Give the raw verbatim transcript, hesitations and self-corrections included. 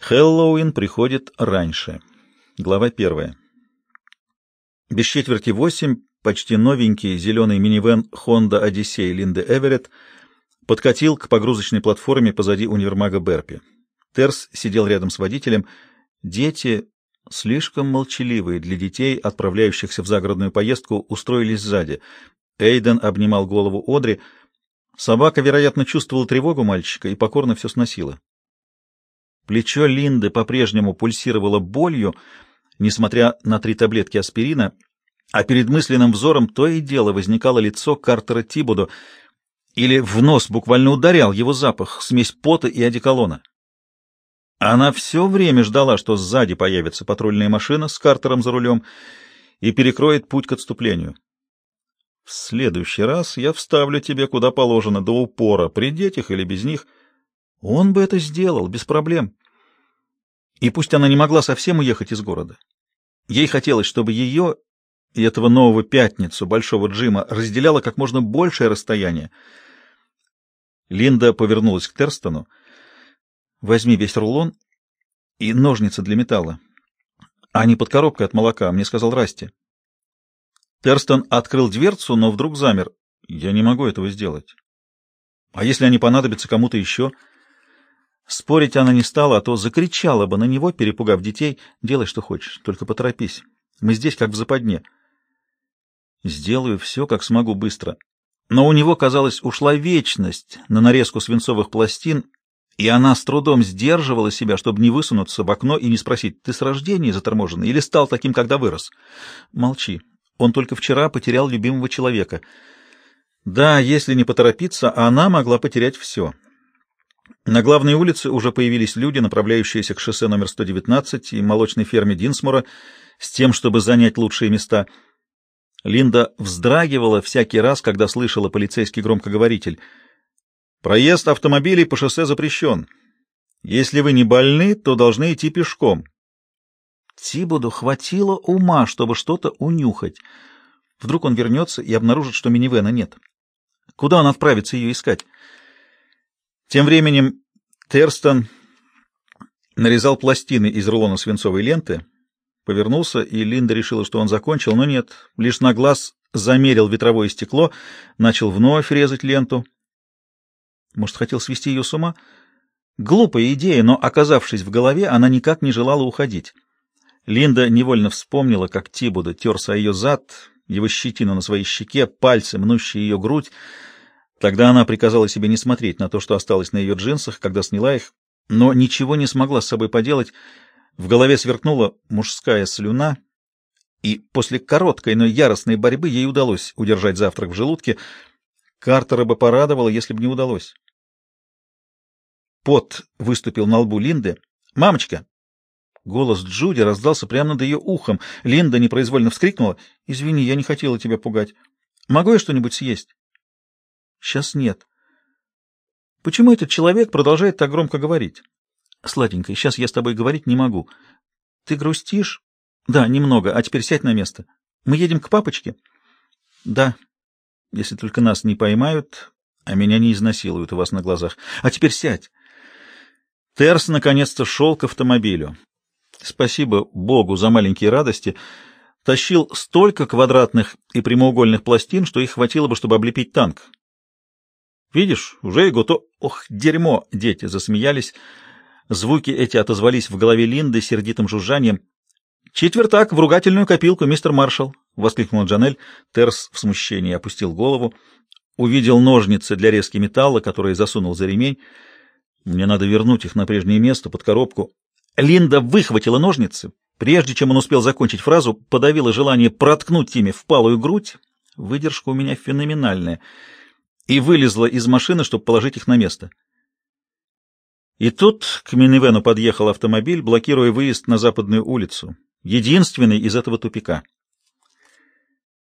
Хэллоуин приходит раньше. Глава первая. Без четверти восемь почти новенький зеленый минивэн Honda Odyssey Линды Эверетт подкатил к погрузочной платформе позади универмага Берпи. Терс сидел рядом с водителем. Дети, слишком молчаливые для детей, отправляющихся в загородную поездку, устроились сзади. Эйден обнимал голову Одри. Собака, вероятно, чувствовала тревогу мальчика и покорно все сносила. Плечо Линды по-прежнему пульсировало болью, несмотря на три таблетки аспирина, а перед мысленным взором то и дело возникало лицо Картера Тибодо, или в нос буквально ударял его запах, смесь пота и одеколона. Она все время ждала, что сзади появится патрульная машина с Картером за рулем и перекроет путь к отступлению. «В следующий раз я вставлю тебе куда положено, до упора, при детях или без них». Он бы это сделал, без проблем. И пусть она не могла совсем уехать из города. Ей хотелось, чтобы ее и этого нового пятницу Большого Джима разделяло как можно большее расстояние. Линда повернулась к Терстону. «Возьми весь рулон и ножницы для металла. Они под коробкой от молока, мне сказал Расти». Терстон открыл дверцу, но вдруг замер. «Я не могу этого сделать. А если они понадобятся кому-то еще?» Спорить она не стала, а то закричала бы на него, перепугав детей. «Делай, что хочешь, только поторопись. Мы здесь как в западне». «Сделаю все, как смогу, быстро». Но у него, казалось, ушла вечность на нарезку свинцовых пластин, и она с трудом сдерживала себя, чтобы не высунуться в окно и не спросить: «Ты с рождения заторможенный или стал таким, когда вырос?» «Молчи. Он только вчера потерял любимого человека». Да, если не поторопиться, она могла потерять все. На главной улице уже появились люди, направляющиеся к шоссе номер сто девятнадцать и молочной ферме Динсмора, с тем, чтобы занять лучшие места. Линда вздрагивала всякий раз, когда слышала полицейский громкоговоритель: «Проезд автомобилей по шоссе запрещен. Если вы не больны, то должны идти пешком». Тибоду хватило ума, чтобы что-то унюхать. Вдруг он вернется и обнаружит, что минивэна нет. Куда он отправится ее искать? Тем временем Терстон нарезал пластины из рулона свинцовой ленты, повернулся, и Линда решила, что он закончил, но нет, лишь на глаз замерил ветровое стекло, начал вновь резать ленту. Может, хотел свести ее с ума? Глупая идея, но, оказавшись в голове, она никак не желала уходить. Линда невольно вспомнила, как Тибодо терся о ее зад, его щетину на своей щеке, пальцы, мнущие ее грудь. Тогда она приказала себе не смотреть на то, что осталось на ее джинсах, когда сняла их, но ничего не смогла с собой поделать. В голове сверкнула мужская слюна, и после короткой, но яростной борьбы ей удалось удержать завтрак в желудке. Картера бы порадовало, если бы не удалось. Пот выступил на лбу Линды. «Мамочка!» Голос Джуди раздался прямо над ее ухом. Линда непроизвольно вскрикнула: «Извини, я не хотела тебя пугать. Могу я что-нибудь съесть?» «Сейчас нет». «Почему этот человек продолжает так громко говорить?» «Сладенькая, сейчас я с тобой говорить не могу. Ты грустишь?» «Да, немного. А теперь сядь на место. Мы едем к папочке?» «Да, если только нас не поймают, а меня не изнасилуют у вас на глазах. А теперь сядь». Терс наконец-то шел к автомобилю. Спасибо Богу за маленькие радости. Тащил столько квадратных и прямоугольных пластин, что их хватило бы, чтобы облепить танк. «Видишь, уже и готов...» «Ох, дерьмо!» — дети засмеялись. Звуки эти отозвались в голове Линды сердитым жужжанием. «Четвертак в ругательную копилку, мистер Маршалл!» — воскликнула Джанель. Терс в смущении опустил голову, увидел ножницы для резки металла, которые засунул за ремень. «Мне надо вернуть их на прежнее место, под коробку». Линда выхватила ножницы. Прежде чем он успел закончить фразу, подавила желание проткнуть ими впалую грудь. Выдержка у меня феноменальная. И вылезла из машины, чтобы положить их на место. И тут к минивэну подъехал автомобиль, блокируя выезд на Западную улицу, единственный из этого тупика.